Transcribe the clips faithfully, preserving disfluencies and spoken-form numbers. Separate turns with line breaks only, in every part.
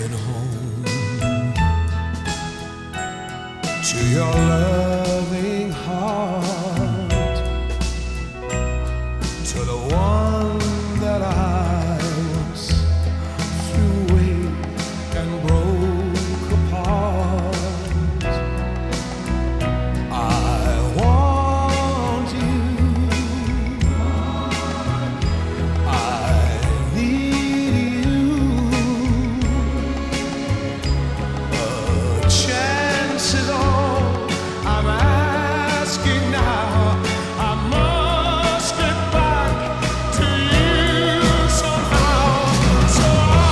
coming home to your loving heart, to the one that I once threw away and broke apart. I want you, I need you. A chance is all I'm asking now. I must get back to you somehow. So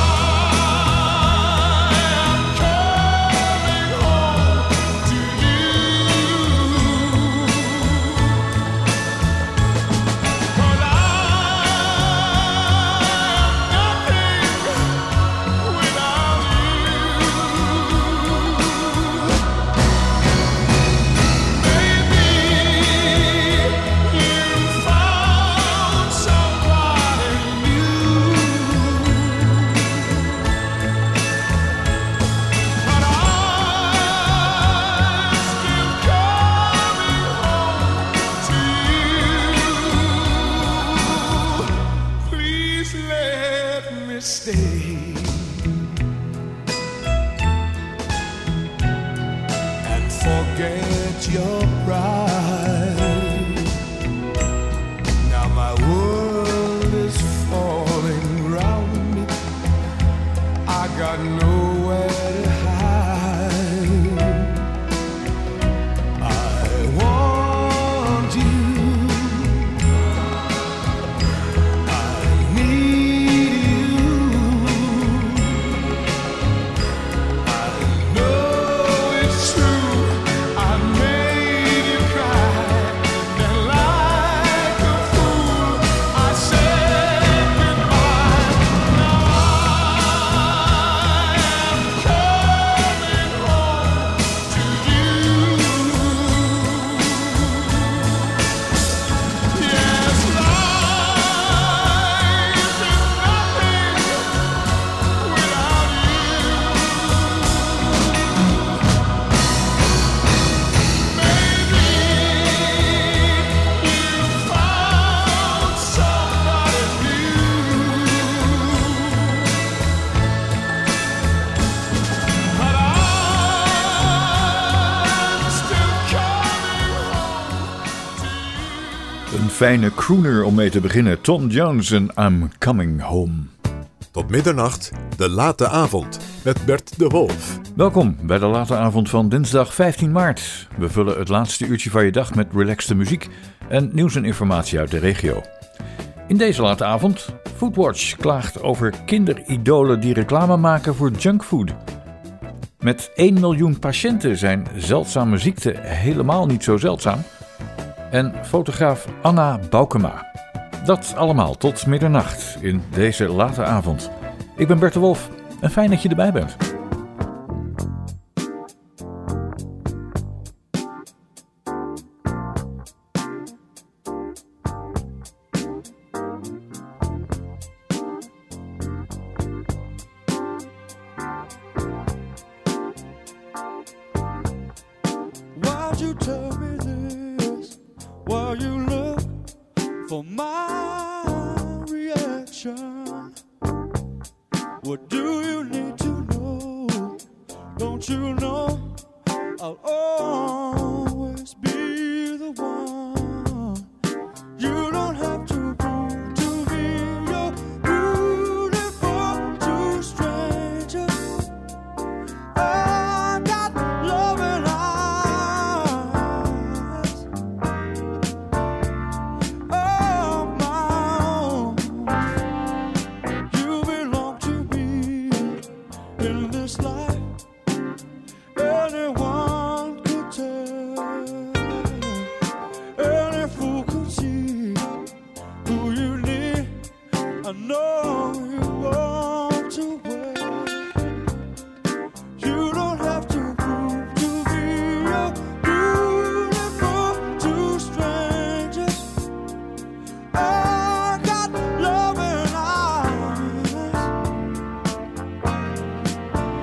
I am coming home to you. 'Cause I am nothing without you. Maybe you found somebody new, but I'm still coming home to you. Please let me stay and forget your pride. Now my world is falling round me. I got nowhere to hide. I want you, I need you. I know it's true, I made you cry. Then like a fool, I said goodbye. Now I am coming home to you. Yes, life is nothing without you. Maybe you found somebody new, but I'm still coming home to you.
Een fijne crooner om mee te beginnen. Tom Jones en I'm Coming Home.
Tot middernacht, de late avond, met Bert de Wolf.
Welkom bij de late avond van dinsdag vijftien maart. We vullen het laatste uurtje van je dag met relaxte muziek en nieuws en informatie uit de regio. In deze late avond, Foodwatch klaagt over kinderidolen die reclame maken voor junkfood. Met één miljoen patiënten zijn zeldzame ziekten helemaal niet zo zeldzaam. En fotograaf Anna Boukema. Dat allemaal tot middernacht in deze late avond. Ik ben Bert de Wolf en fijn dat je erbij bent.
Why'd you tell me this? While you look for my reaction. What do you need to know? Don't you know I'll always be the one? You don't have to prove to me you're beautiful to strangers. I got loving eyes of my own. You belong to me in this life. Anyone could tell, any fool could see who you need. I know you want to wait. You don't have to prove to me you're beautiful to strangers. I got loving eyes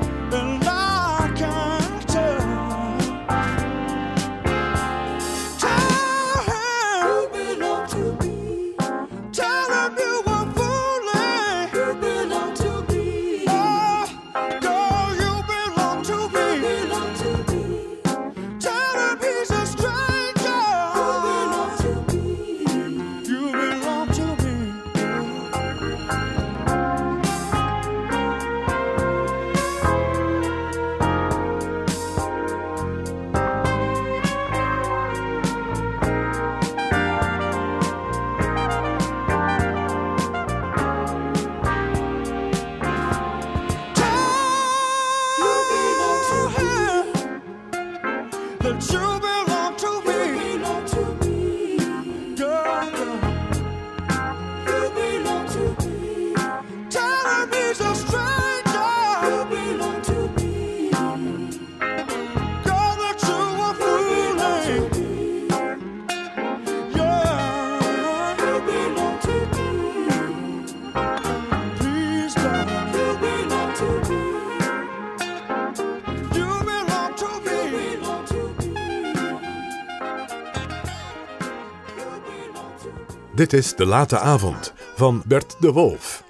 Dit is De Late Avond van Bert de Wolf.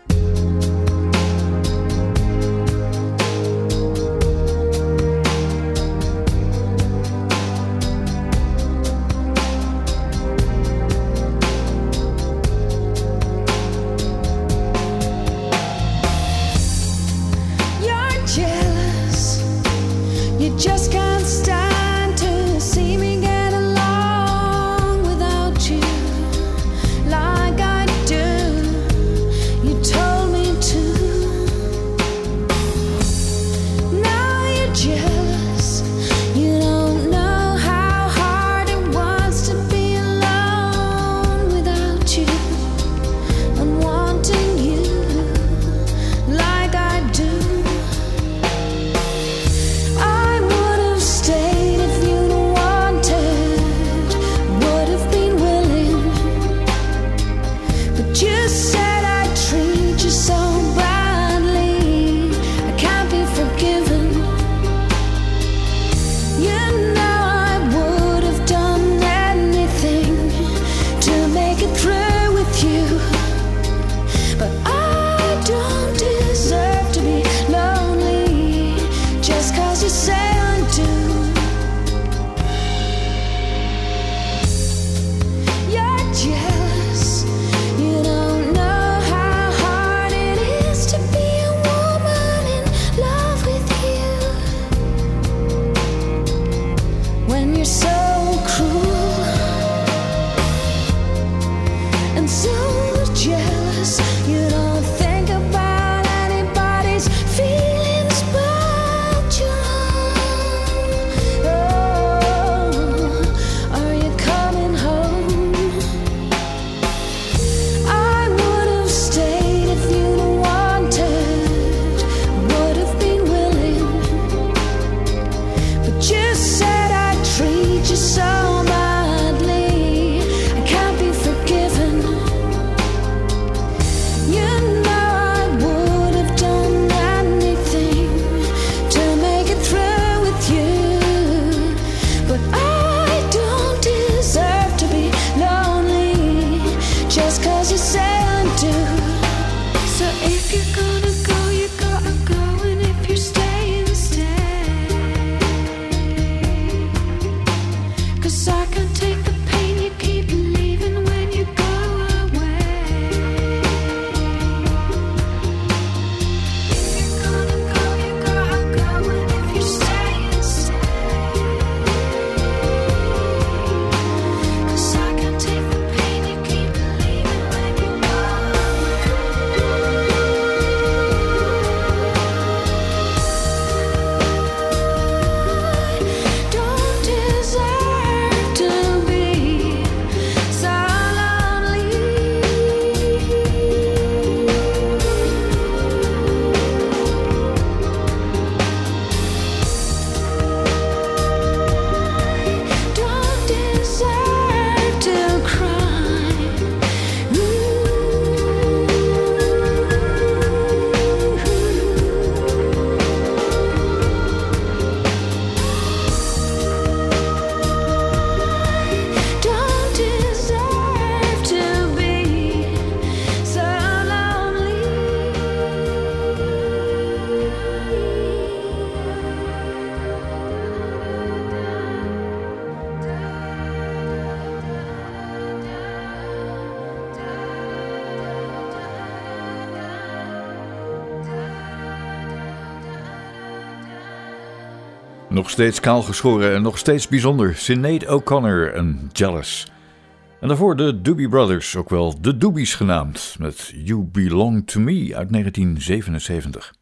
Nog steeds kaalgeschoren en nog steeds bijzonder. Sinead O'Connor en Jealous. En daarvoor de Doobie Brothers, ook wel de Doobies genaamd, met You Belong To Me uit negentien zevenenzeventig.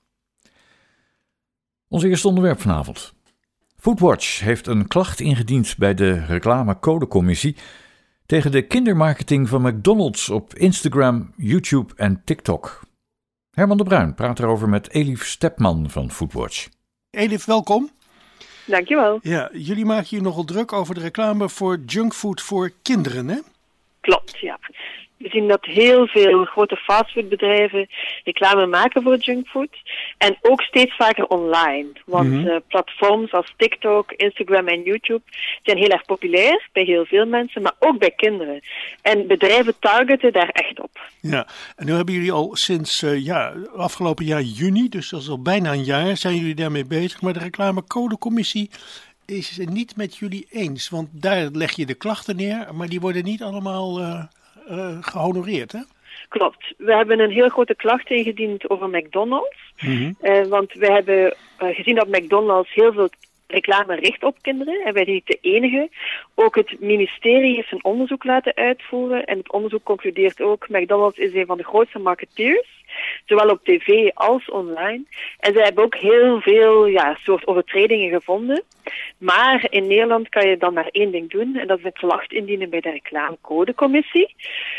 Ons eerste onderwerp vanavond. Foodwatch heeft een klacht ingediend bij de reclamecodecommissie tegen de kindermarketing van McDonald's op Instagram, YouTube en TikTok. Herman de Bruin praat erover met Elif Stepman van Foodwatch.
Elif, welkom.
Dankjewel.
Ja, jullie maken je nogal druk over de reclame voor junkfood voor kinderen, hè?
Klopt, ja.
We zien dat heel veel grote fastfoodbedrijven reclame maken voor junkfood. En ook steeds vaker online. Want mm-hmm. uh, platforms als TikTok, Instagram en YouTube zijn heel erg populair bij heel veel mensen, maar ook bij kinderen. En bedrijven targeten daar echt op.
Ja, en nu hebben jullie al sinds uh, ja, afgelopen jaar juni, dus dat is al bijna een jaar, zijn jullie daarmee bezig. Maar de reclamecodecommissie is het niet met jullie eens. Want daar leg je de klachten neer, maar die worden niet allemaal uh, uh, gehonoreerd, hè?
Klopt. We hebben een heel grote klacht ingediend over McDonald's. Mm-hmm. Uh, want we hebben uh, gezien dat McDonald's heel veel reclame richt op kinderen. En wij zijn niet de enige. Ook het ministerie heeft een onderzoek laten uitvoeren. En het onderzoek concludeert ook, McDonald's is een van de grootste marketeers. Zowel op tv als online. En ze hebben ook heel veel ja, soort overtredingen gevonden. Maar in Nederland kan je dan maar één ding doen. En dat is een klacht indienen bij de reclamecodecommissie.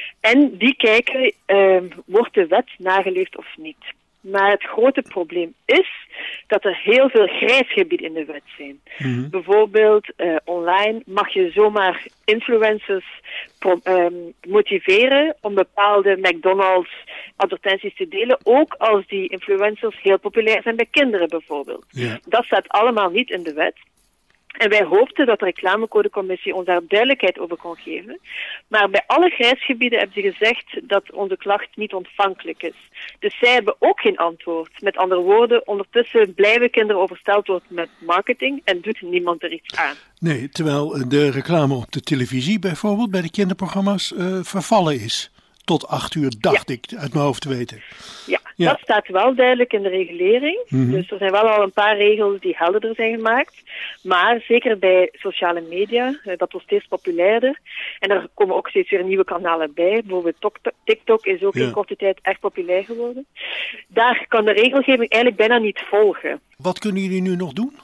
En die kijken, uh, wordt de wet nageleefd of niet. Maar het grote probleem is dat er heel veel grijsgebieden in de wet zijn. Mm-hmm. Bijvoorbeeld uh, online mag je zomaar influencers pro- um, motiveren om bepaalde McDonald's advertenties te delen, ook als die influencers heel populair zijn bij kinderen bijvoorbeeld. Yeah. Dat staat allemaal niet in de wet. En wij hoopten dat de reclamecodecommissie ons daar duidelijkheid over kon geven. Maar bij alle grijsgebieden hebben ze gezegd dat onze klacht niet ontvankelijk is. Dus zij hebben ook geen antwoord. Met andere woorden, ondertussen blijven kinderen overstelpt worden met marketing en doet niemand er iets aan.
Nee, terwijl de reclame op de televisie bijvoorbeeld bij de kinderprogramma's uh, vervallen is. Tot acht uur, dacht ja. ik, uit mijn hoofd te weten.
Ja, ja, dat staat wel duidelijk in de regulering. Mm-hmm. Dus er zijn wel al een paar regels die helderder zijn gemaakt. Maar zeker bij sociale media, dat wordt steeds populairder. En er komen ook steeds weer nieuwe kanalen bij. Bijvoorbeeld TikTok is ook ja. in korte tijd echt populair geworden. Daar kan de regelgeving eigenlijk bijna niet volgen.
Wat kunnen jullie nu nog doen?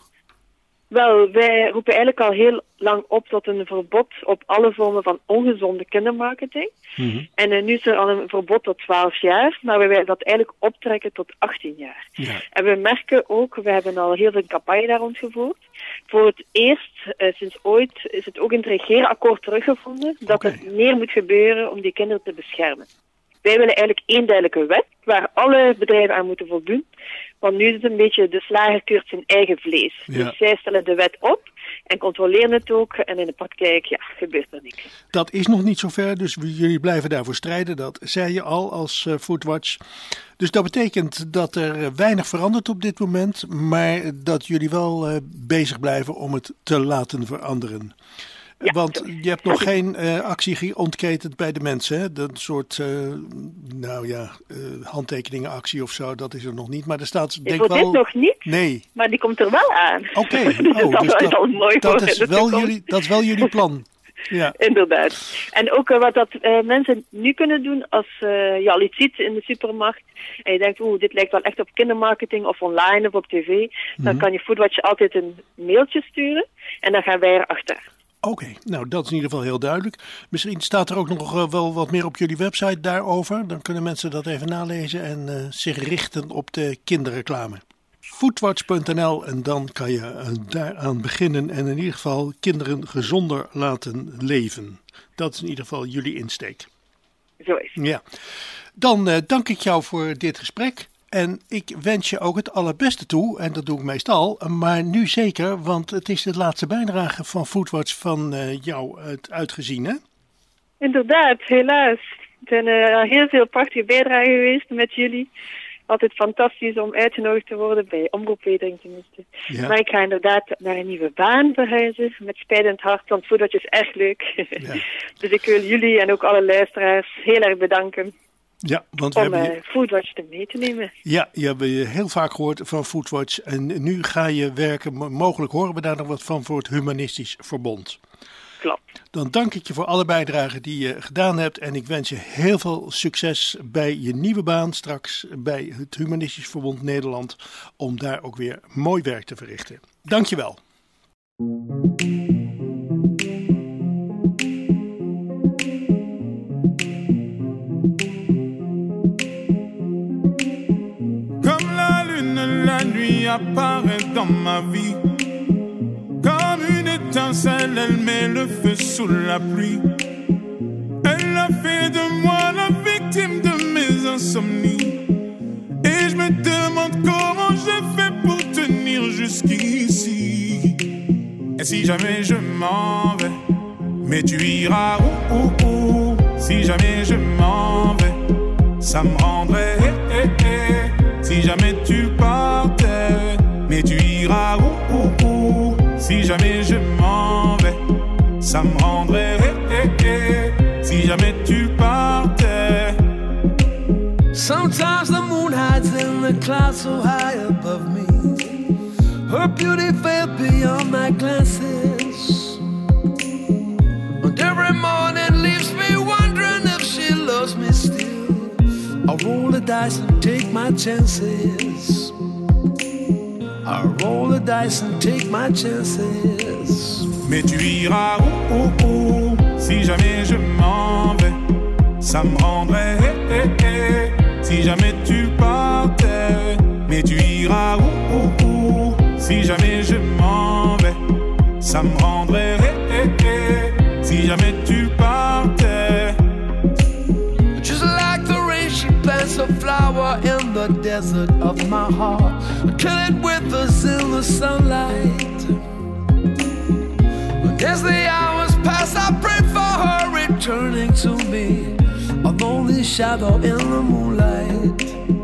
Wel, wij roepen eigenlijk al heel lang op tot een verbod op alle vormen van ongezonde kindermarketing. Mm-hmm. En uh, nu is er al een verbod tot twaalf jaar, maar we willen dat eigenlijk optrekken tot achttien jaar. Ja. En we merken ook, we hebben al heel veel campagne daar rondgevoerd. Voor het eerst, uh, sinds ooit, is het ook in het regeerakkoord teruggevonden dat okay. er meer moet gebeuren om die kinderen te beschermen. Wij willen eigenlijk één duidelijke wet waar alle bedrijven aan moeten voldoen. Want nu is het een beetje de slager keurt zijn eigen vlees. Ja. Dus zij stellen de wet op en controleren het ook. En in de praktijk ja, gebeurt er niks.
Dat is nog niet zover, dus jullie blijven daarvoor strijden. Dat zei je al als uh, Foodwatch. Dus dat betekent dat er weinig verandert op dit moment. Maar dat jullie wel uh, bezig blijven om het te laten veranderen. Ja, Want je hebt nog geen uh, actie ontketend bij de mensen, hè? Dat soort, uh, nou ja, uh, handtekeningenactie of zo, dat is er nog niet. Maar er staat, denk
voor
wel...
dit nog niet,
nee.
Maar die komt er wel aan.
Oké, okay. oh,
dat,
dus dat,
al mooi
dat, is wel jullie, dat is wel jullie plan. Ja.
Inderdaad. En ook uh, wat dat uh, mensen nu kunnen doen als uh, je al iets ziet in de supermarkt en je denkt, oeh, dit lijkt wel echt op kindermarketing of online of op tv, mm-hmm. dan kan je Foodwatch altijd een mailtje sturen en dan gaan wij erachter.
Oké, okay, nou dat is in ieder geval heel duidelijk. Misschien staat er ook nog uh, wel wat meer op jullie website daarover. Dan kunnen mensen dat even nalezen en uh, zich richten op de kinderreclame. Foodwatch punt n l en dan kan je uh, daaraan beginnen en in ieder geval kinderen gezonder laten leven. Dat is in ieder geval jullie insteek.
Zo is het.
Ja. Dan uh, dank ik jou voor dit gesprek. En ik wens je ook het allerbeste toe, en dat doe ik meestal, maar nu zeker, want het is de laatste bijdrage van Foodwatch van uh, jou het uitgezien, hè?
Inderdaad, helaas. Er zijn uh, heel veel prachtige bijdragen geweest met jullie. Altijd fantastisch om uitgenodigd te worden, bij Omroep Wedering tenminste. Ja. Maar ik ga inderdaad naar een nieuwe baan verhuizen, met spijt in het hart, want Foodwatch is echt leuk. Ja. Dus ik wil jullie en ook alle luisteraars heel erg bedanken.
Ja, want we
om
hebben
uh, Foodwatch te mee te nemen.
Ja, je hebt je heel vaak gehoord van Foodwatch. En nu ga je werken, mogelijk horen we daar nog wat van, voor het Humanistisch Verbond.
Klopt.
Dan dank ik je voor alle bijdragen die je gedaan hebt. En ik wens je heel veel succes bij je nieuwe baan straks bij het Humanistisch Verbond Nederland. Om daar ook weer mooi werk te verrichten. Dank je wel.
La nuit apparaît dans ma vie comme une étincelle, elle met le feu sous la pluie. Elle a fait de moi insomnies. Et je me demande comment je fais pour tenir jusqu'ici. Et si jamais je m'en vais, mais tu iras où, où, où. Si jamais je m'en vais, ça me rendrait eh, eh, eh. Si jamais tu partais, mais tu iras où, où, où. Si jamais je m'en vais, ça me rendrait eh, eh, eh. Si jamais tu partais.
Sometimes the moon hides in the clouds so high above me. Her beauty fell beyond my glances. And every morning leaves me wondering if she loves me still. I roll the dice and take my chances. I roll the dice and take my chances.
Mais tu iras où, où, où. Si jamais je m'en vais, ça me rendrait eh, eh, eh. Si jamais tu partais, mais tu iras où, où, où. Si jamais je m'en vais, ça me rendrait eh, eh, eh. Si jamais tu partais.
Just like the rain, she plants a flower in the desert of my heart, until it withers in the sunlight. And as the hours pass, I pray for her returning to me, a lonely shadow in the moonlight.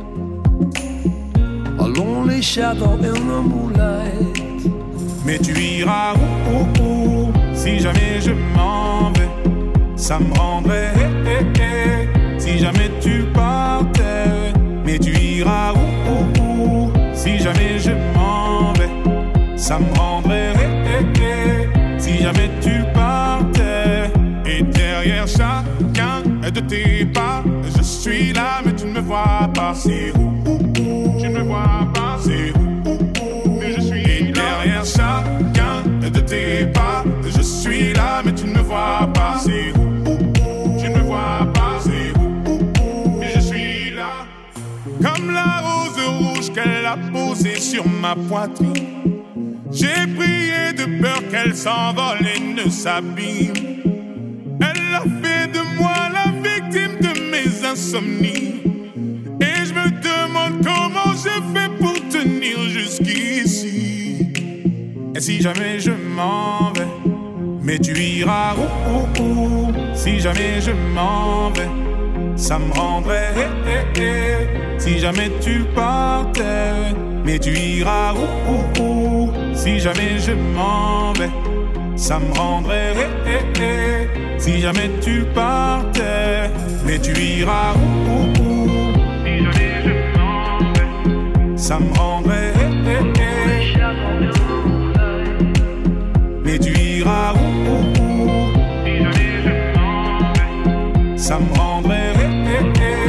A lonely shadow in the moonlight.
Mais tu iras où, où, où. Si jamais je m'en vais, ça me rendrait eh, eh, eh. Si jamais tu partais, mais tu iras où, où, où. Si jamais je m'en vais, ça me rendrait eh, eh, eh. Si jamais tu partais. Et derrière chacun de tes pas, je suis là mais tu ne me vois pas. C'est où, où, où. Tu ne me vois pas. C'est où, où, où. Mais je suis et là. Derrière chacun de tes pas, je suis là mais tu ne me vois pas. C'est où, où, où. Tu ne me vois pas. C'est où, où, où. Mais je suis là. Comme la rose rouge qu'elle a posée sur ma poitrine, j'ai prié de peur qu'elle s'envole et ne s'abîme. Elle a fait de moi la victime de mes insomnies. Et je me demande comment je fais pour tenir jusqu'ici. Et si jamais je m'en vais, mais tu iras où, où, où. Si jamais je m'en vais, ça me rendrait eh, eh, eh. Si jamais tu partais, mais tu iras où, où, où. Si jamais je m'en vais, ça me rendrait eh, eh, eh. Si jamais tu partais, mais tu iras où, où, où. Si jamais je m'en vais, ça me rendrait eh, eh, eh. Mais tu iras où, où, où. Si jamais je m'en vais, ça me rendrait eh, eh, eh.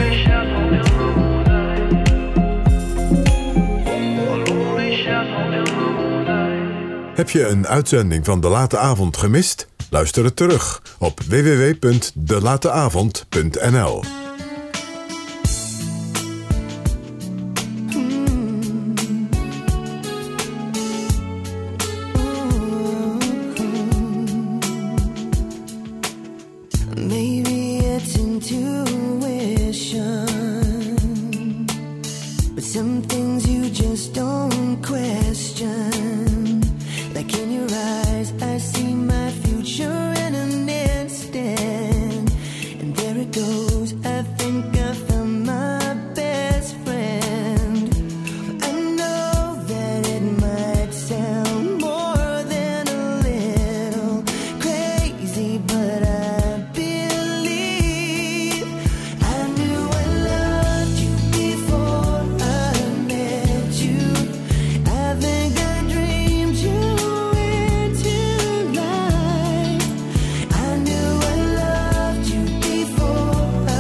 Heb je een uitzending van De Late Avond gemist? Luister het terug op w w w punt de late avond punt n l.
Maybe it's intuition, but some things you just don't question. Like in your eyes, I see my future in an instant. And there it goes, I think I found my best friend. I know that it might sound more than a little crazy, but I believe I knew I loved you before I met you. I think I dreamed you into life. I knew I loved you before I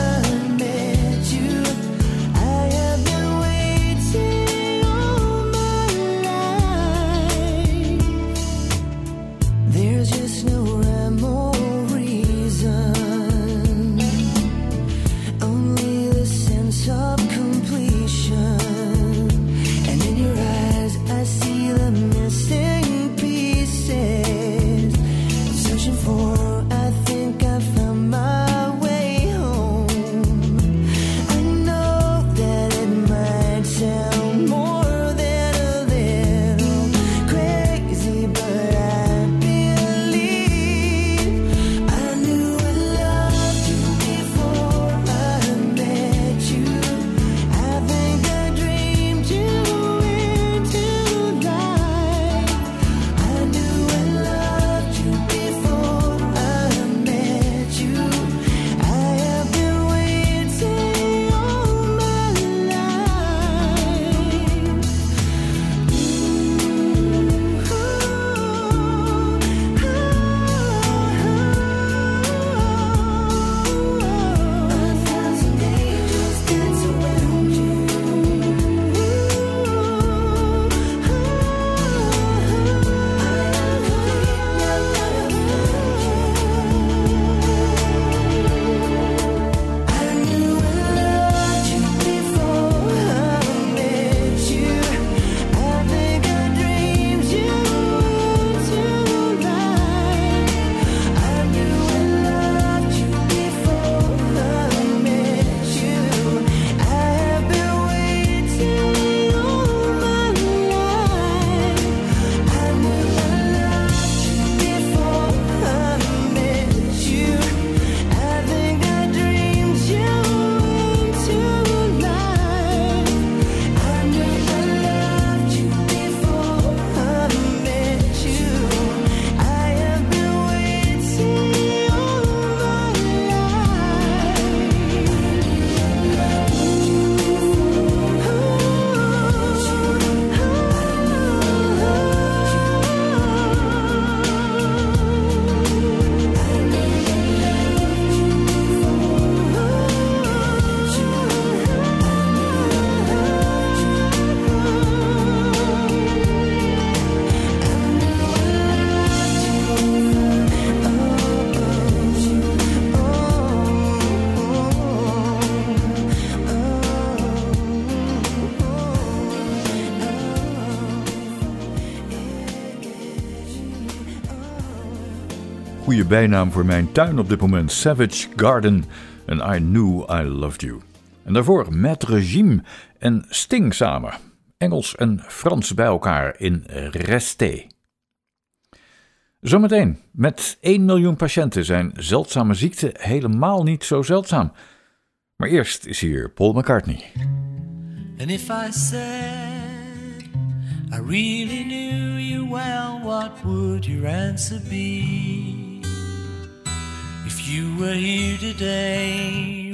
goede bijnaam voor mijn tuin op dit moment. Savage Garden en I Knew I Loved You. En daarvoor Maître Gim en Sting samen. Engels en Frans bij elkaar in Resté. Zometeen, met één miljoen patiënten zijn zeldzame ziekten helemaal niet zo zeldzaam. Maar eerst is hier Paul McCartney.
And if I said I really knew you well, what would your answer be? If you were here today,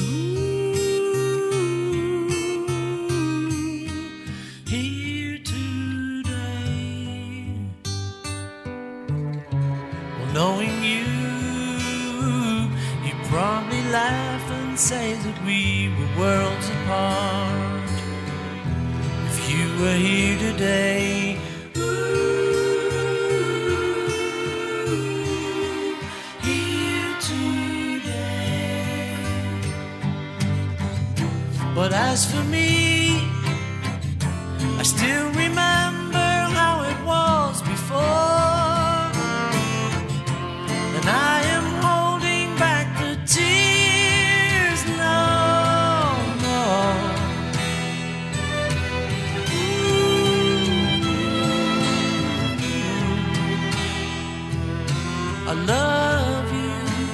ooh, here today. Well, knowing you, you'd probably laugh and say that we were worlds apart. You were here today, ooh, here today. But as for me, I still remember how it was before, and I am holding back the tears, no, no. I love you.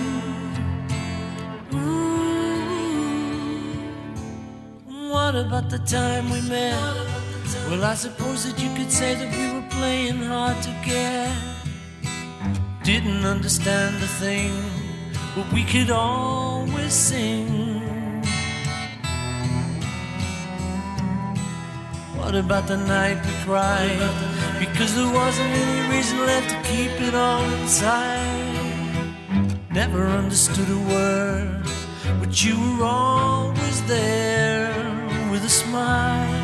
Ooh. What about the time we met? Well, I suppose that you could say that we were playing hard to get. Didn't understand a thing, but we could always sing. What about the night we cried? Because there wasn't any reason left to keep it all inside. Never understood a word, but you were always there with a smile.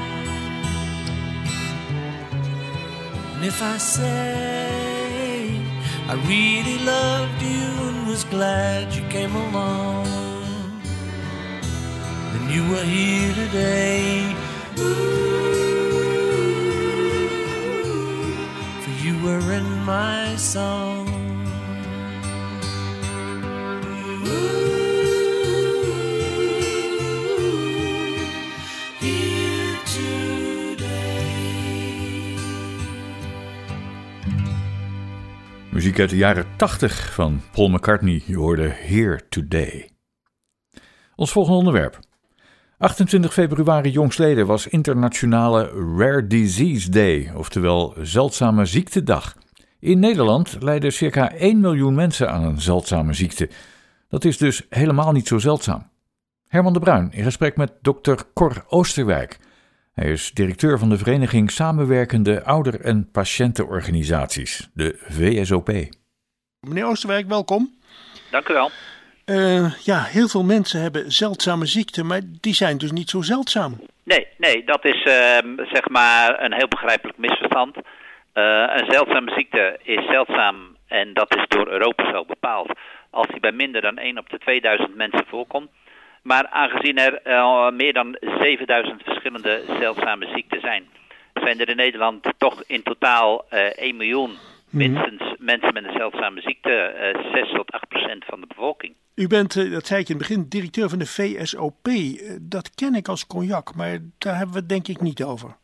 And if I say I really loved you and was glad you came along, then you were here today. For you were in my song. Here today.
Muziek uit de jaren tachtig van Paul McCartney. Je hoorde Here Today. Ons volgende onderwerp. achtentwintig februari jongstleden was internationale Rare Disease Day, oftewel Zeldzame Ziektedag. In Nederland lijden circa één miljoen mensen aan een zeldzame ziekte. Dat is dus helemaal niet zo zeldzaam. Herman de Bruin in gesprek met dokter Cor Oosterwijk. Hij is directeur van de Vereniging Samenwerkende Ouder- en Patiëntenorganisaties, de V S O P.
Meneer Oosterwijk, welkom.
Dank u wel.
Uh, ja, heel veel mensen hebben zeldzame ziekten, maar die zijn dus niet zo zeldzaam.
Nee, nee, dat is uh, zeg maar een heel begrijpelijk misverstand. Uh, een zeldzame ziekte is zeldzaam en dat is door Europa zo bepaald als die bij minder dan één op de tweeduizend mensen voorkomt. Maar aangezien er uh, meer dan zevenduizend verschillende zeldzame ziekten zijn, zijn er in Nederland toch in totaal uh, één miljoen minstens mensen met een zeldzame ziekte, uh, zes tot acht procent van de bevolking.
U bent, uh, dat zei ik in het begin, directeur van de V S O P. Uh, dat ken ik als cognac, maar daar hebben we het denk ik niet over.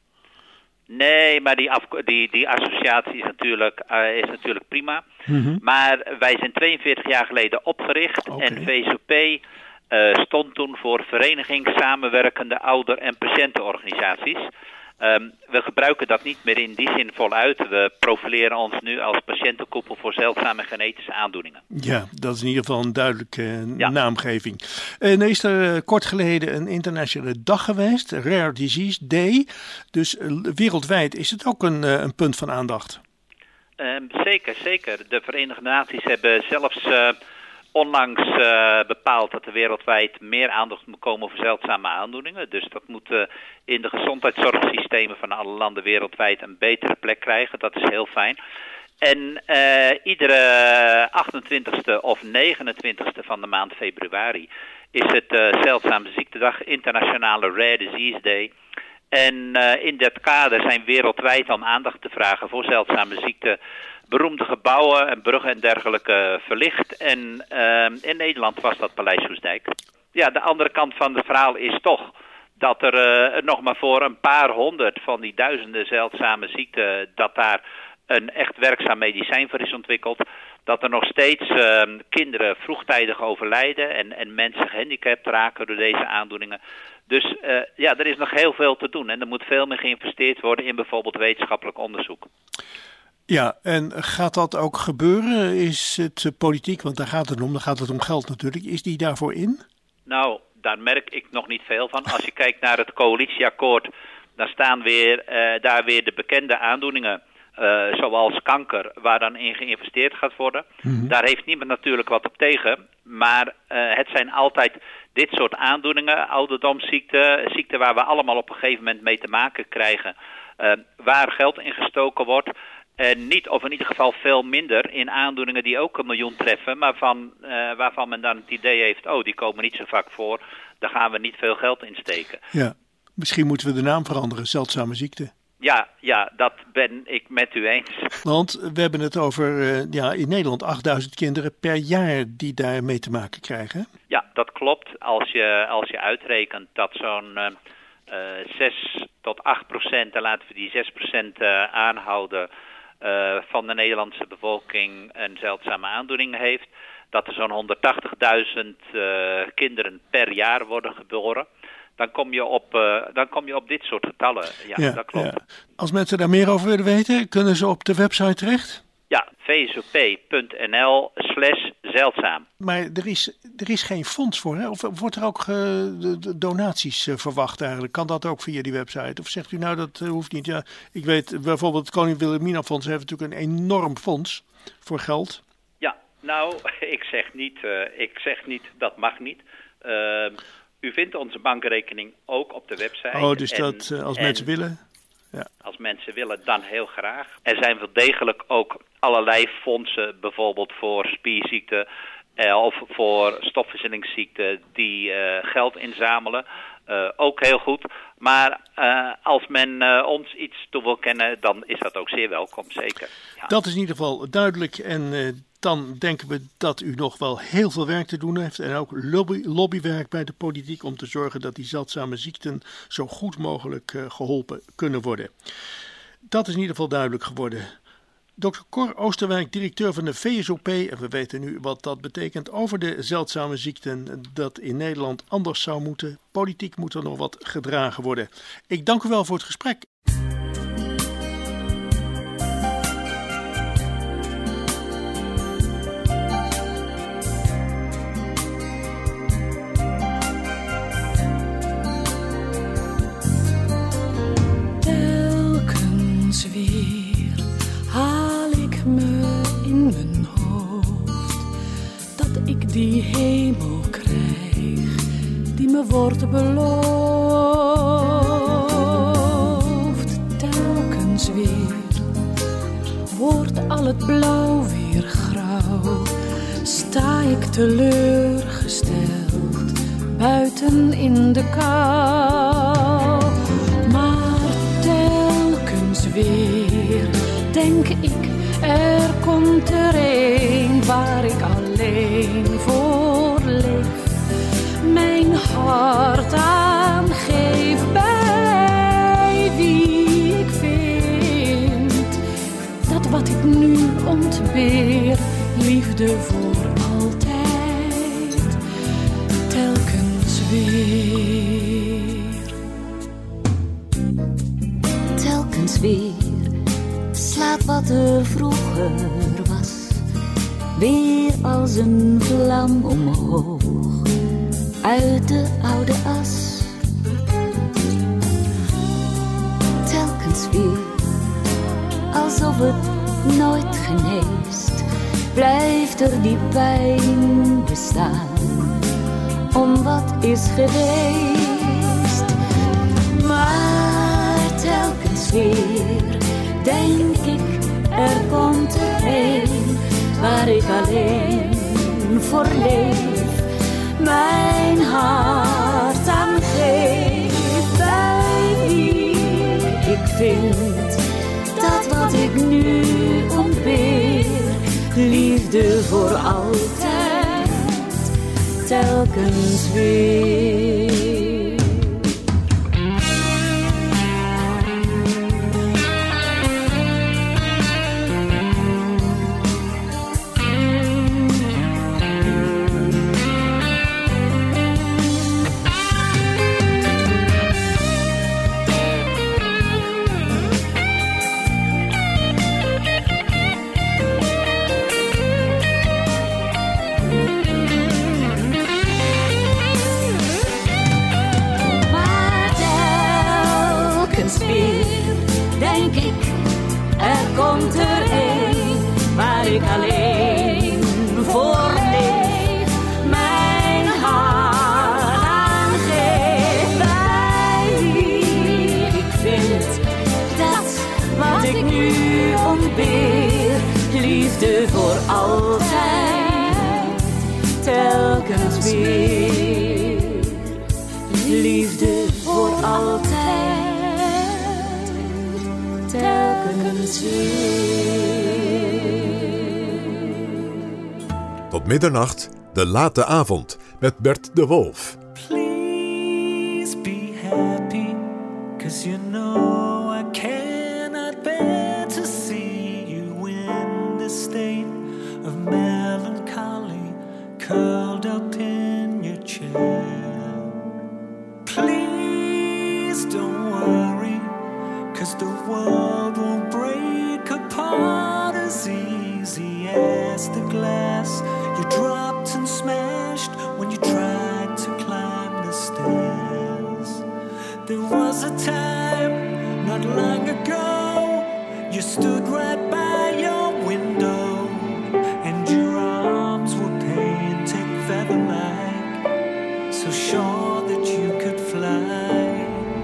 Nee, maar die, af, die, die associatie is natuurlijk, uh, is natuurlijk prima. Mm-hmm. Maar wij zijn tweeënveertig jaar geleden opgericht. Okay. En V S O P uh, stond toen voor Vereniging Samenwerkende Ouder- en Patiëntenorganisaties. Um, we gebruiken dat niet meer in die zin voluit. We profileren ons nu als patiëntenkoepel voor zeldzame genetische aandoeningen.
Ja, dat is in ieder geval een duidelijke uh,
ja.
naamgeving. En uh, er is er uh, kort geleden een internationale dag geweest, Rare Disease Day. Dus uh, wereldwijd is het ook een, uh, een punt van aandacht.
Um, zeker, zeker. De Verenigde Naties hebben zelfs uh, onlangs uh, bepaald dat er wereldwijd meer aandacht moet komen voor zeldzame aandoeningen. Dus dat moet uh, in de gezondheidszorgsystemen van alle landen wereldwijd een betere plek krijgen. Dat is heel fijn. En uh, iedere achtentwintigste of negenentwintigste van de maand februari is het uh, Zeldzame Ziektedag, Internationale Rare Disease Day. En uh, in dat kader zijn wereldwijd om aandacht te vragen voor zeldzame ziekten beroemde gebouwen en bruggen en dergelijke verlicht. En uh, in Nederland was dat Paleis Soestdijk. Ja, de andere kant van het verhaal is toch dat er uh, nog maar voor een paar honderd van die duizenden zeldzame ziekten, dat daar een echt werkzaam medicijn voor is ontwikkeld. Dat er nog steeds uh, kinderen vroegtijdig overlijden en, en mensen gehandicapt raken door deze aandoeningen. Dus uh, ja, er is nog heel veel te doen en er moet veel meer geïnvesteerd worden in bijvoorbeeld wetenschappelijk onderzoek.
Ja, en gaat dat ook gebeuren? Is het politiek, want daar gaat het om, dan gaat het om geld natuurlijk. Is die daarvoor in?
Nou, daar merk ik nog niet veel van. Als je kijkt naar het coalitieakkoord, dan staan weer, uh, daar weer de bekende aandoeningen. Uh, zoals kanker, waar dan in geïnvesteerd gaat worden. Mm-hmm. Daar heeft niemand natuurlijk wat op tegen. Maar uh, het zijn altijd dit soort aandoeningen, ouderdomsziekten, ziekten waar we allemaal op een gegeven moment mee te maken krijgen. Uh, waar geld in gestoken wordt. En niet, of in ieder geval veel minder, in aandoeningen die ook een miljoen treffen. Maar van, uh, waarvan men dan het idee heeft, oh, die komen niet zo vaak voor. Daar gaan we niet veel geld in steken.
Ja, misschien moeten we de naam veranderen, zeldzame ziekte.
Ja, ja, dat ben ik met u eens.
Want we hebben het over uh, ja, in Nederland achtduizend kinderen per jaar die daar mee te maken krijgen.
Ja, dat klopt. Als je, als je uitrekent dat zo'n uh, uh, zes tot acht procent, en laten we die zes procent uh, aanhouden, uh, van de Nederlandse bevolking een zeldzame aandoening heeft, dat er zo'n honderdtachtigduizend uh, kinderen per jaar worden geboren. Dan kom je op, uh, dan kom je op dit soort getallen. Ja, ja, dat klopt. Ja.
Als mensen daar meer over willen weten, kunnen ze op de website terecht?
Ja, v s o p punt n l slash zeldzaam.
Maar er is, er is geen fonds voor, hè? Of wordt er ook uh, de, de donaties uh, verwacht eigenlijk? Kan dat ook via die website? Of zegt u nou, dat uh, hoeft niet? Ja, ik weet bijvoorbeeld het Koning Wilhelmina Fonds heeft natuurlijk een enorm fonds voor geld.
Ja, nou, ik zeg niet, uh, ik zeg niet dat mag niet. Uh, U vindt onze bankrekening ook op de website.
Oh, dus en, dat uh, als en, mensen willen? Ja.
Als mensen willen, dan heel graag. Er zijn wel degelijk ook allerlei fondsen, bijvoorbeeld voor spierziekten eh, of voor stofwisselingsziekten, die uh, geld inzamelen. Uh, ook heel goed. Maar uh, als men uh, ons iets toe wil kennen, dan is dat ook zeer welkom, zeker. Ja.
Dat is in ieder geval duidelijk. En uh, dan denken we dat u nog wel heel veel werk te doen heeft. En ook lobby, lobbywerk bij de politiek om te zorgen dat die zeldzame ziekten zo goed mogelijk uh, geholpen kunnen worden. Dat is in ieder geval duidelijk geworden. dokter Cor Oosterwijk, directeur van de V S O P, en we weten nu wat dat betekent over de zeldzame ziekten, dat in Nederland anders zou moeten. Politiek moet er nog wat gedragen worden. Ik dank u wel voor het gesprek.
Telkens weer haal ik me in mijn hoofd dat ik die hemel krijg die me wordt beloofd. Telkens weer wordt al het blauw weer grauw, sta ik teleurgesteld buiten in de kou. Maar telkens weer denk ik, er komt er een waar ik alleen voor leef, mijn hart aangeef bij wie ik vind dat wat ik nu ontbeer, liefde voor altijd, telkens weer.
Telkens weer slaat wat er vroeger was weer als een vlam omhoog uit de oude as. Telkens weer alsof het nooit geneest, blijft er die pijn bestaan om wat is geweest. Maar telkens weer denk ik, er komt er een waar ik alleen voor leef, mijn hart aan geef bij wie vind dat wat ik nu ontbeer, liefde voor altijd, telkens weer. Komt er een waar ik alleen voor leef, mijn hart aangeef bij wie ik vind dat wat ik nu ontbeer, liefde voor altijd, telkens weer, liefde voor altijd.
Tot middernacht, de late avond met Bert de Wolf.
Please be happy, 'cause you know I cannot bear to see you in this state of melancholy, curled up in your chair. Please don't worry, 'cause the world won't break apart as easy as the glass you dropped and smashed when you tried to climb the stairs. There was a time not long ago you stood right by your window and your arms were painted feather-like, so sure that you could fly.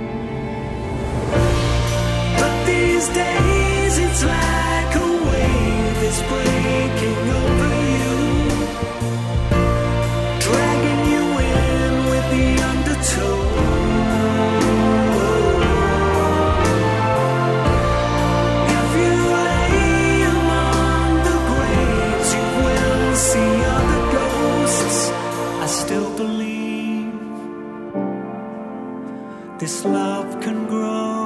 These days it's like a wave is breaking over you, dragging you in with the undertow. If you lay among the graves, you will see other ghosts. I still believe this love can grow.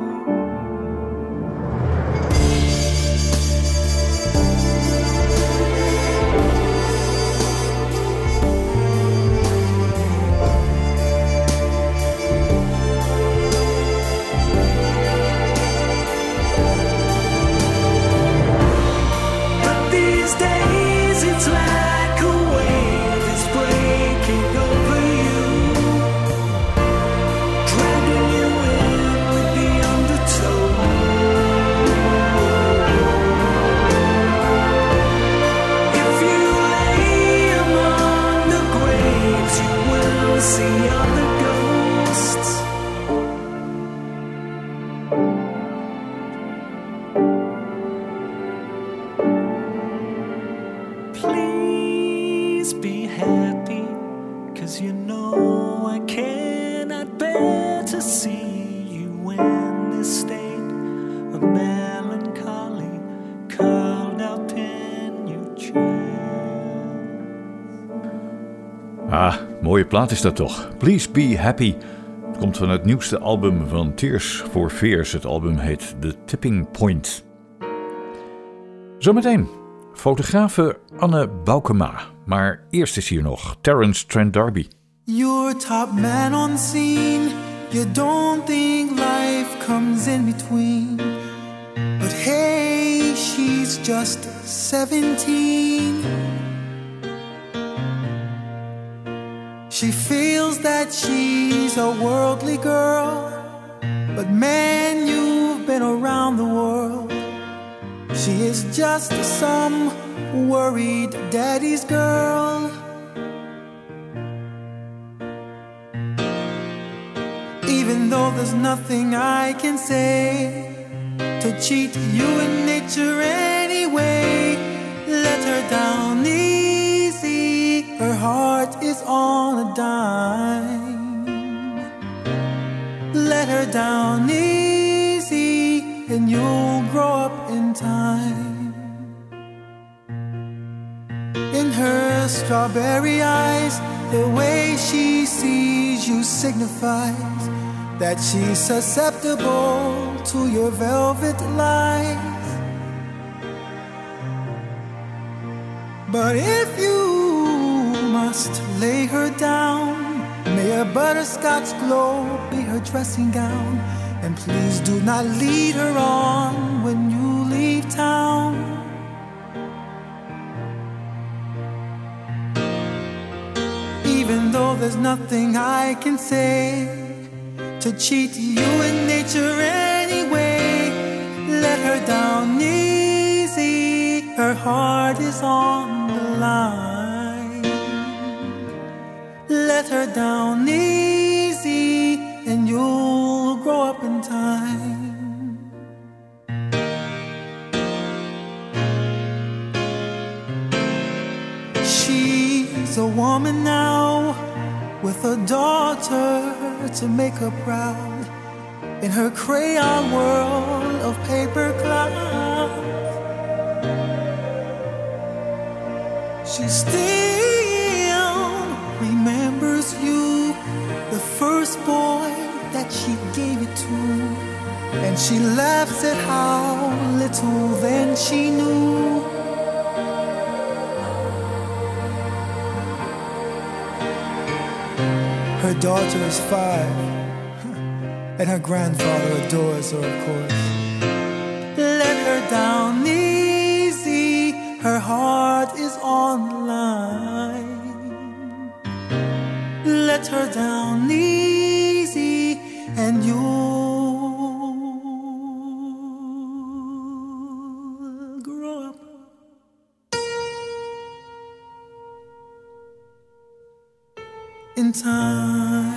Ah, mooie plaat is dat toch. Please Be Happy. Het komt van het nieuwste album van Tears for Fears. Het album heet The Tipping Point. Zometeen fotografe Anne Boukema. Maar eerst is hier nog Terence Trent D'Arby.
You're top man on the scene. You don't think life comes in between. But hey, she's just seventeen. She feels that she's a worldly girl, but man, you've been around the world. She is just some worried daddy's girl. Even though there's nothing I can say to cheat you in nature anyway, let her down easy. Her heart is on a dime. Let her down easy. strawberry eyes, the way she sees you signifies that she's susceptible to your velvet lies. But if you must lay her down, may her butterscotch glow be her dressing gown, and please do not lead her on when you leave town. Even though there's nothing I can say to cheat you in nature anyway, let her down easy, her heart is on the line. Let her down easy and you'll grow up in time. She's a woman now with a daughter to make her proud in her crayon world of paper clouds. She still remembers you, the first boy that she gave it to, and she laughs at how little then she knew. Her daughter is five, and her grandfather adores her, of course. Let her down easy, her heart is on the line. Let her down easy, and you'll grow up. In time.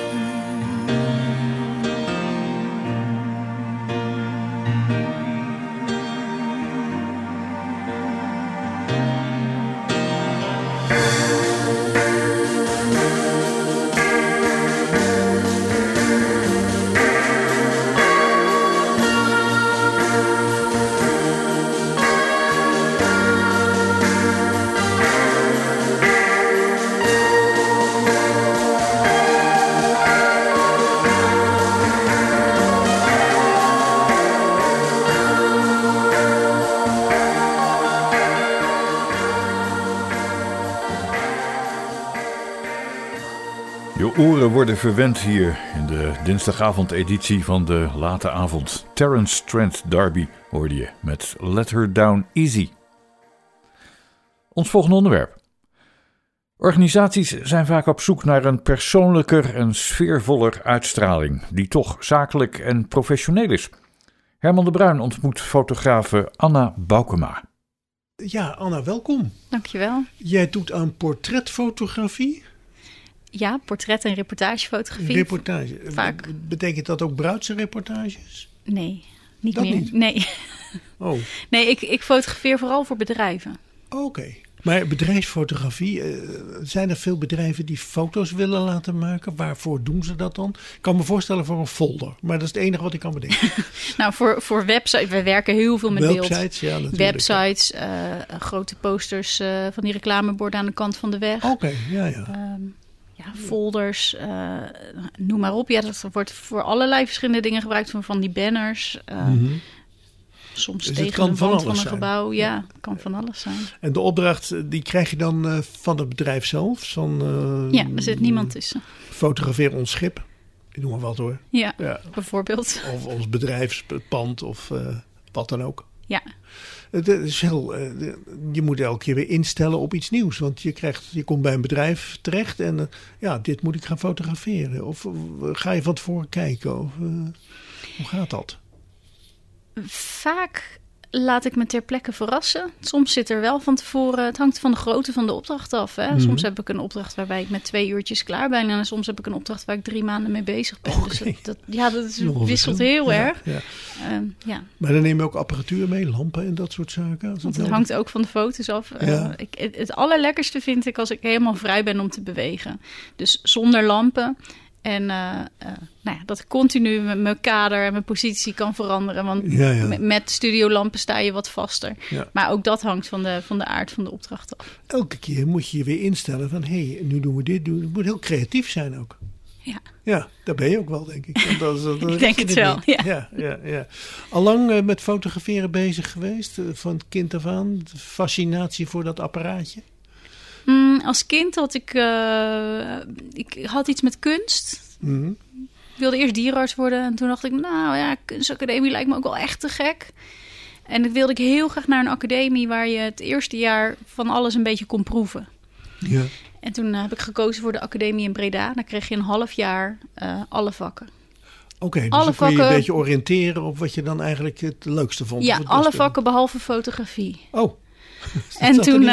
Je oren worden verwend hier in de dinsdagavond-editie van de late avond. Terence Trent D'Arby hoorde je met Let Her Down Easy. Ons volgende onderwerp. Organisaties zijn vaak op zoek naar een persoonlijker en sfeervoller uitstraling, die toch zakelijk en professioneel is. Herman de Bruin ontmoet fotografe Anna Boukema.
Ja, Anna, welkom.
Dankjewel.
Jij doet aan portretfotografie?
Ja, portret- en reportagefotografie.
Reportage.
Vaak.
Betekent dat ook bruidsreportages?
Nee, niet
dat
meer.
Niet?
Nee.
Oh.
Nee, ik, ik fotografeer vooral voor bedrijven.
Oké. Okay. Maar bedrijfsfotografie, uh, zijn er veel bedrijven die foto's willen laten maken? Waarvoor doen ze dat dan? Ik kan me voorstellen voor een folder, maar dat is het enige wat ik kan bedenken.
Nou, voor, voor websites, we werken heel veel met beeld.
Websites, ja, natuurlijk.
Websites, uh, grote posters uh, van die reclameborden aan de kant van de weg.
Oké, okay, ja, ja.
Um, ja, folders, uh, noem maar op. Ja, dat wordt voor allerlei verschillende dingen gebruikt, van, van die banners. Uh, mm-hmm. Soms dus tegen een wand van een zijn. gebouw. Ja, ja, het kan van alles zijn.
En de opdracht, die krijg je dan uh, van het bedrijf zelf? Van, uh,
ja, er zit niemand tussen.
Fotografeer ons schip. Ik noem maar wat hoor.
Ja, ja. bijvoorbeeld.
Of ons bedrijfspand of uh, wat dan ook.
Ja.
Het is heel, uh, je moet elke keer weer instellen op iets nieuws. Want je, krijgt, je komt bij een bedrijf terecht en uh, ja, dit moet ik gaan fotograferen. Of uh, ga je van tevoren kijken? Of, uh, hoe gaat dat?
Vaak laat ik me ter plekke verrassen. Soms zit er wel van tevoren... Het hangt van de grootte van de opdracht af. Hè? Mm-hmm. Soms heb ik een opdracht waarbij ik met twee uurtjes klaar ben. En soms heb ik een opdracht waar ik drie maanden mee bezig ben. Okay. Dus dat, dat, ja, dat is, wisselt heel ja, erg. Ja. Um, ja.
Maar dan neem je ook apparatuur mee, lampen en dat soort zaken?
Want het hangt ook van de foto's af. Ja. Uh, ik, het, het allerlekkerste vind ik als ik helemaal vrij ben om te bewegen. Dus zonder lampen... En uh, uh, nou ja, dat ik continu m- mijn kader en mijn positie kan veranderen. Want
Ja, ja.
m- met studiolampen sta je wat vaster.
Ja.
Maar ook dat hangt van de, van de aard van de opdracht af.
Elke keer moet je je weer instellen van... hé, hey, nu doen we dit. Doen. Het moet heel creatief zijn ook.
Ja.
Ja, daar ben je ook wel, denk ik. Want dat is- dat
Ik
red
denk
je
het
er
wel,
niet.
ja.
ja, ja, ja. Al lang uh, met fotograferen bezig geweest? Uh, van kind af aan? De fascinatie voor dat apparaatje?
Mm, als kind had ik, uh, ik had iets met kunst.
Mm-hmm.
Ik wilde eerst dierenarts worden. En toen dacht ik, nou ja, kunstacademie lijkt me ook wel echt te gek. En dan wilde ik heel graag naar een academie... waar je het eerste jaar van alles een beetje kon proeven.
Ja.
En toen uh, heb ik gekozen voor de academie in Breda. Dan kreeg je een half jaar uh, alle vakken.
Oké, okay, dus
alle
dan kon je je
vakken-
een beetje oriënteren... op wat je dan eigenlijk het leukste vond.
Ja,
of het
alle
beste.
vakken behalve fotografie.
Oh.
En
zat er
toen,
niet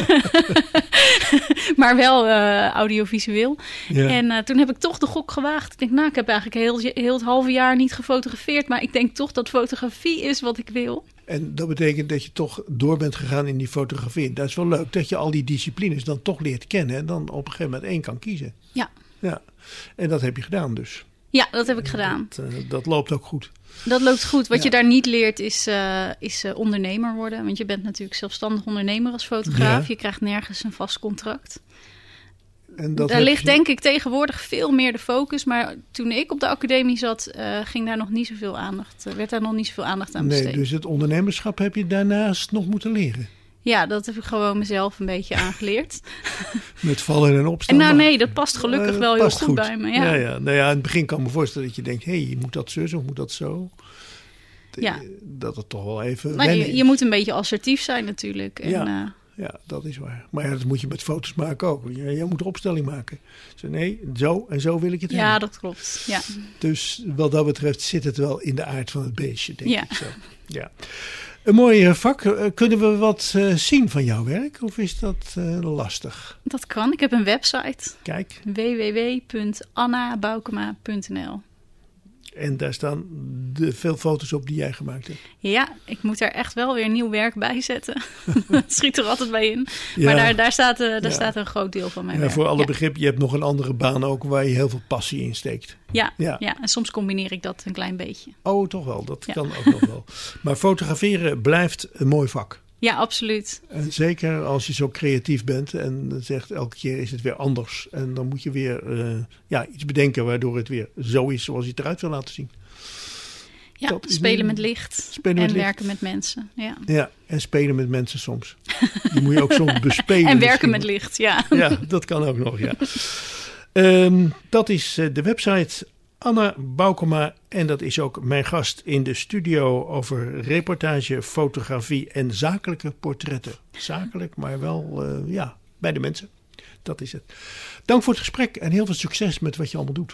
uh, maar wel uh, audiovisueel.
Ja.
En uh, toen heb ik toch de gok gewaagd. Ik denk, nou, ik heb eigenlijk heel, heel het halve jaar niet gefotografeerd. Maar ik denk toch dat fotografie is wat ik wil.
En dat betekent dat je toch door bent gegaan in die fotografie. Dat is wel leuk, dat je al die disciplines dan toch leert kennen... en dan op een gegeven moment één kan kiezen.
Ja,
Ja, en dat heb je gedaan dus.
ja dat heb ik gedaan.
Dat, uh, dat loopt ook goed.
Dat loopt goed. Wat
Ja.
je daar niet leert is, uh, is uh, ondernemer worden. Want je bent natuurlijk zelfstandig ondernemer als fotograaf.
Ja.
Je krijgt nergens een vast contract.
En dat
daar
heb
ligt
je-
denk ik tegenwoordig veel meer de focus. Maar toen ik op de academie zat, uh, ging daar nog niet zoveel aandacht. Uh, werd daar nog niet zoveel aandacht aan besteed.
Nee, dus het ondernemerschap heb je daarnaast nog moeten leren.
Ja, dat heb ik gewoon mezelf een beetje aangeleerd.
Met vallen en
En
opstaan.
nou
Maar-
nee, dat past gelukkig
Eh,
wel heel
past
goed, bij me. Ja.
Ja, ja. Nou ja, in het begin kan ik me voorstellen dat je denkt... hé, hey, moet dat zus of moet dat zo?
Ja.
Dat het toch wel even
Nou,
wennen
je,
is.
je moet een beetje assertief zijn natuurlijk. En,
Ja.
uh,
Ja, dat is waar. Maar ja, dat moet je met foto's maken ook. Jij, jij moet een opstelling maken. Zo, nee, zo en zo wil ik het
ja,
hebben.
dat klopt. Ja.
Dus wat dat betreft zit het wel in de aard van het beestje, denk
Ja.
ik zo. Ja. Een mooi eh, vak. Eh, Kunnen we wat eh, zien van jouw werk? Of is dat eh, lastig?
Dat kan. Ik heb een website.
Kijk.
w w w punt anna boukema punt n l.
En daar staan de veel foto's op die jij gemaakt hebt.
Ja, ik moet daar echt wel weer nieuw werk bij zetten. Het schiet er altijd bij in.
Ja.
Maar daar, daar, staat, uh, daar
Ja.
staat een groot deel van mijn
Ja,
werk.
voor alle
ja.
begrip, je hebt nog een andere baan ook waar je heel veel passie in steekt.
Ja,
Ja.
ja. en soms combineer ik dat een klein beetje.
Oh, toch wel. Dat
Ja.
kan ook nog wel. Maar fotograferen blijft een mooi vak.
Ja, absoluut.
En zeker als je zo creatief bent en zegt elke keer is het weer anders. En dan moet je weer uh, ja, iets bedenken waardoor het weer zo is zoals je het eruit wil laten zien.
Ja,
Dat is
spelen
nu-
met licht
spelen
en
met licht.
werken met mensen. Ja.
Ja, en spelen met mensen soms. Die moet je ook soms bespelen.
En werken
misschien.
met licht, ja.
Ja, dat kan ook nog, ja. Um, dat is uh, de website Anna Boukema. En dat is ook mijn gast in de studio over reportage, fotografie en zakelijke portretten. Zakelijk, maar wel uh, ja, bij de mensen. Dat is het. Dank voor het gesprek en heel veel succes met wat je allemaal doet.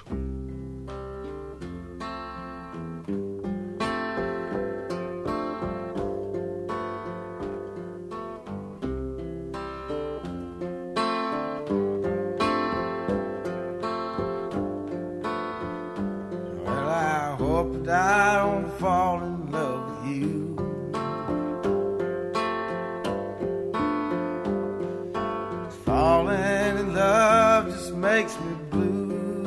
Well, I hope that I don't fall in love with you. Falling in love just makes me blue.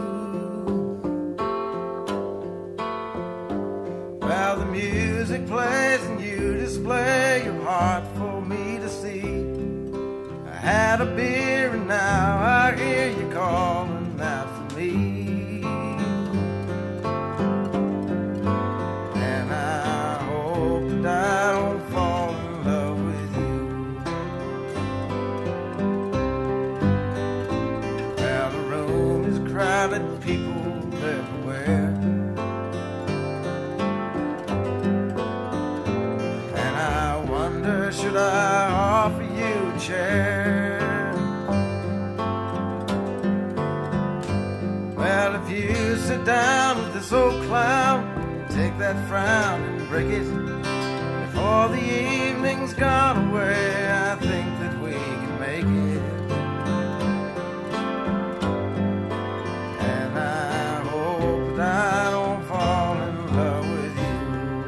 Well, the music plays and you display your heart for me to see. I had a beer and now I hear you calling out for me. And I hope that I don't fall in love with you. Well, the room is crowded, people everywhere. And I wonder, should I offer you a chair? Well, if you sit down with this old clown, take that frown and break it before the evening's gone away, I think that we can make it. And I hope that I don't fall in love with you.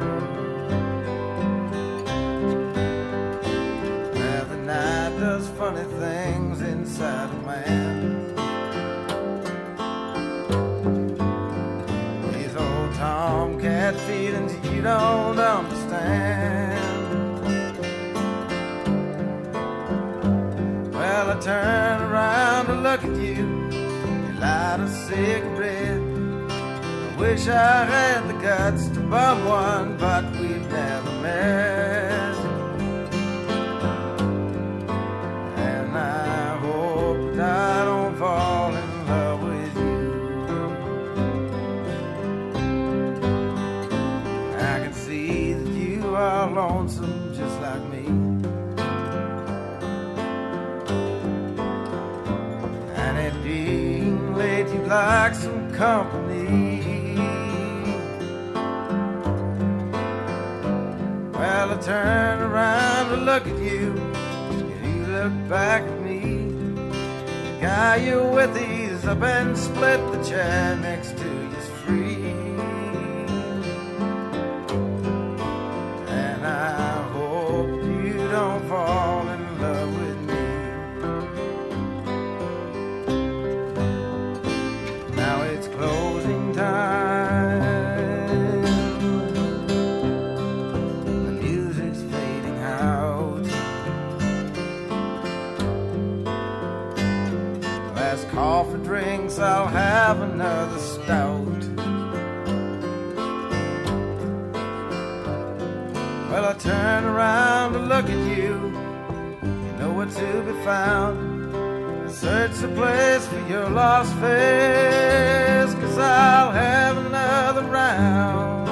Well, the night does funny things inside a man. you don't understand. Well, I turn around to look at you, you light a cigarette. I wish I had the guts to bum one, but we've never met. And I hope that I don't fall in love with you. I can see that you are lonesome just like me. And it being late, you'd like some company. Well, I turn around to look at you, and you look back at me. The guy you're with, he's up and split the chair next to you's free. And I hope you don't fall in love with me. Now it's closing time. The music's fading out. Last coffee drinks, I'll have another stout. Well, I turn around to look at you. You know where to be found. Search the place for your lost face, 'cause I'll have another round.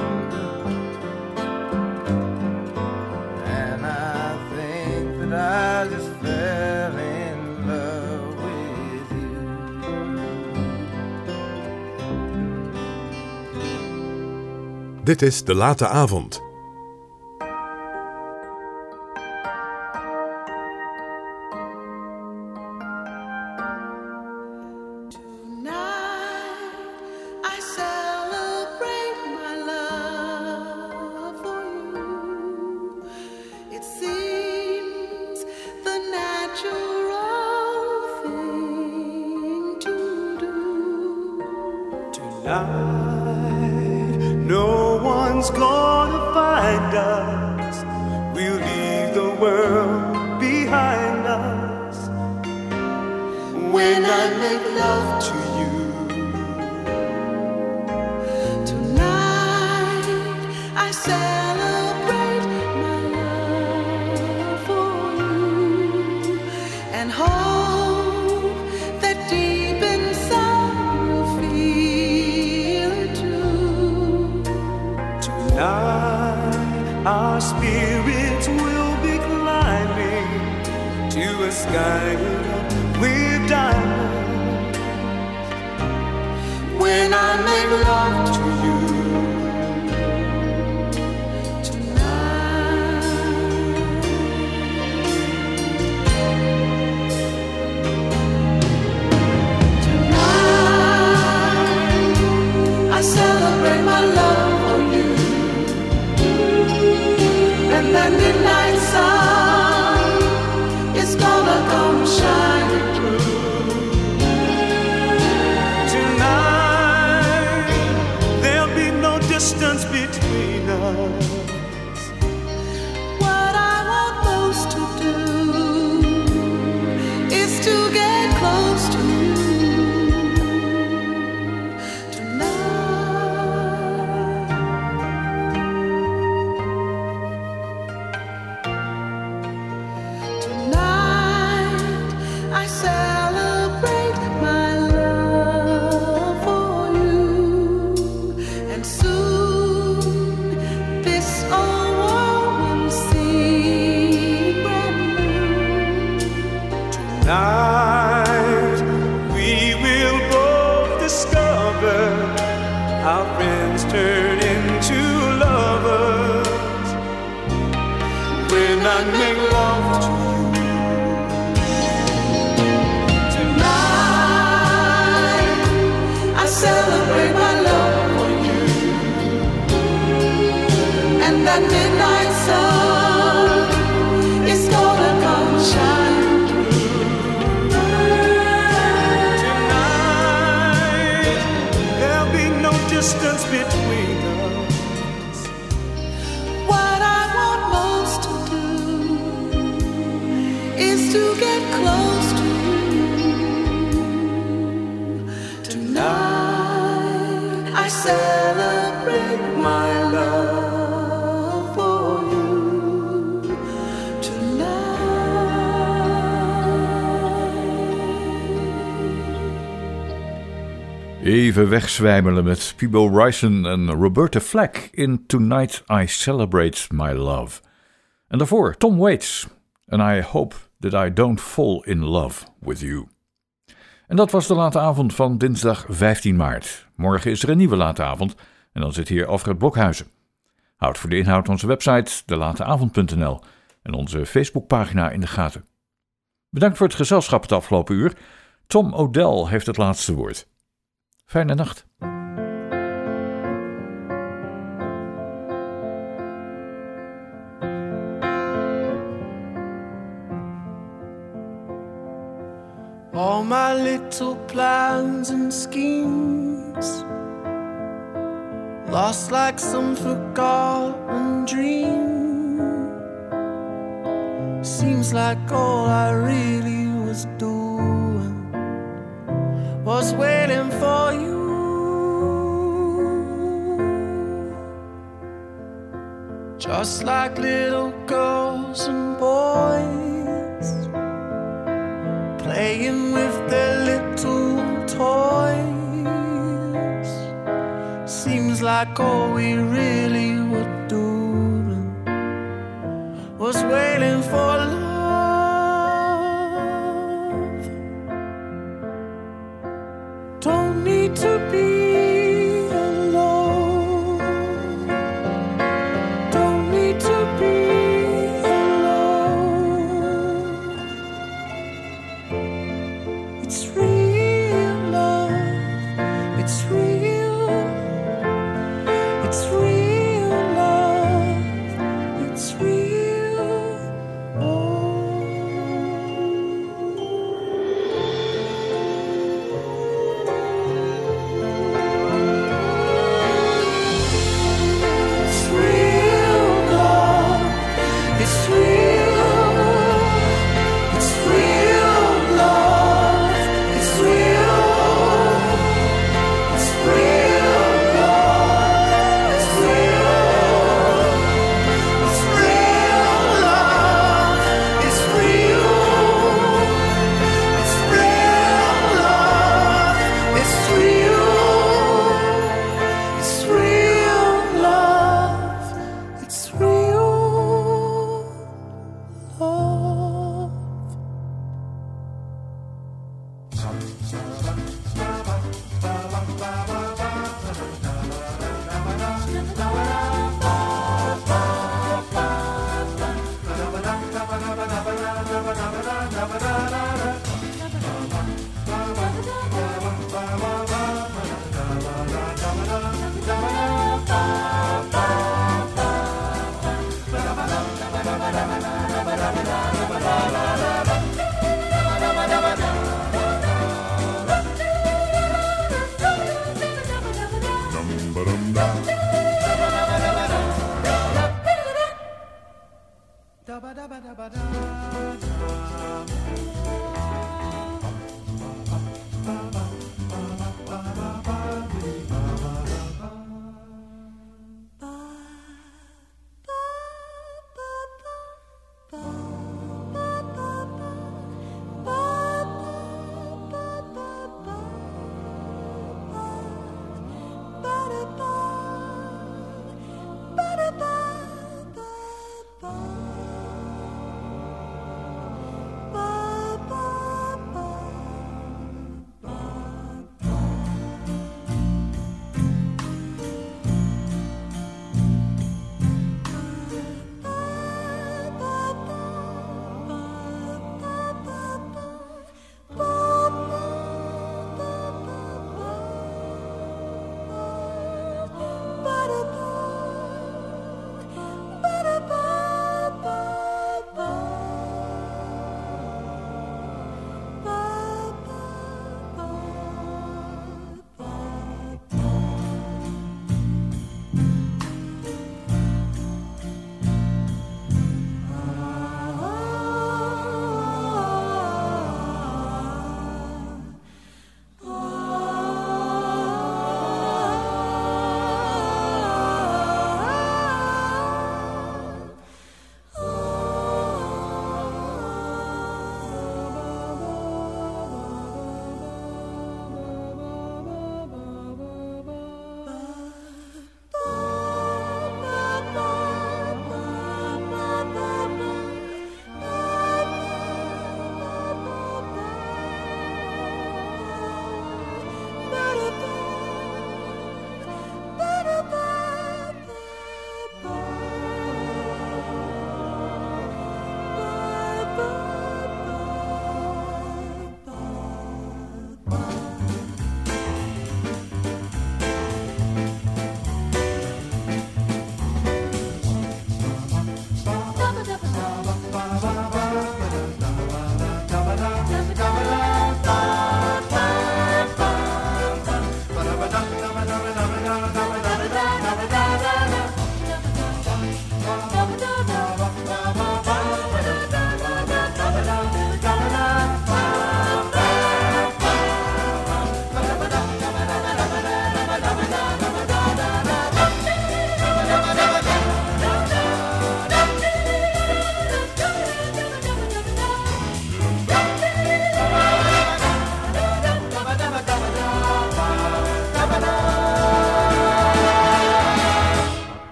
And I think that I just fell in love with you.
Dit is De Late Avond.
I celebrate my love for you. It seems the natural thing to do.
Tonight, no one's gonna find us. We'll leave the world behind us. When I make love to you.
I celebrate my love for you and hope that deep inside you feel it too.
Tonight, our spirits will be climbing to a sky lit up with diamonds.
When I make love to you. I celebrate my love for you, and that midnight sun is gonna come shining through.
Tonight, there'll be no distance between us.
What I want most to do is to get close to you. I celebrate my love for you, and soon this old world will seem brand new.
Tonight, we will both discover our friends turn into lovers. When I make love to you.
Celebrate my love for you, and that midnight sun is gonna come shining through.
Tonight, there'll be no distance between us.
Even wegzwijmelen met Peebo Bryson en Roberta Flack in Tonight I Celebrate My Love. En daarvoor Tom Waits en I Hope That I Don't Fall In Love With You. En dat was de late avond van dinsdag vijftien maart. Morgen is er een nieuwe late avond en dan zit hier Alfred Blokhuizen. Houd voor de inhoud onze website de late avond punt n l en onze Facebookpagina in de gaten. Bedankt voor het gezelschap het afgelopen uur. Tom O'Dell heeft het laatste woord. Fijne nacht.
All my little plans and schemes lost like some forgotten dream. Seems like all I really was doing was waiting for you. Just like little girls and boys playing with their little toys. Seems like all we really were doing was waiting for love. Don't need to be alone. Don't need to be alone. It's real love. It's real. It's real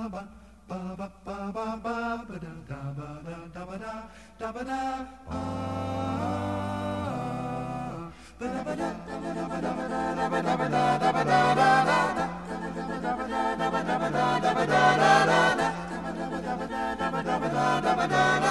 Da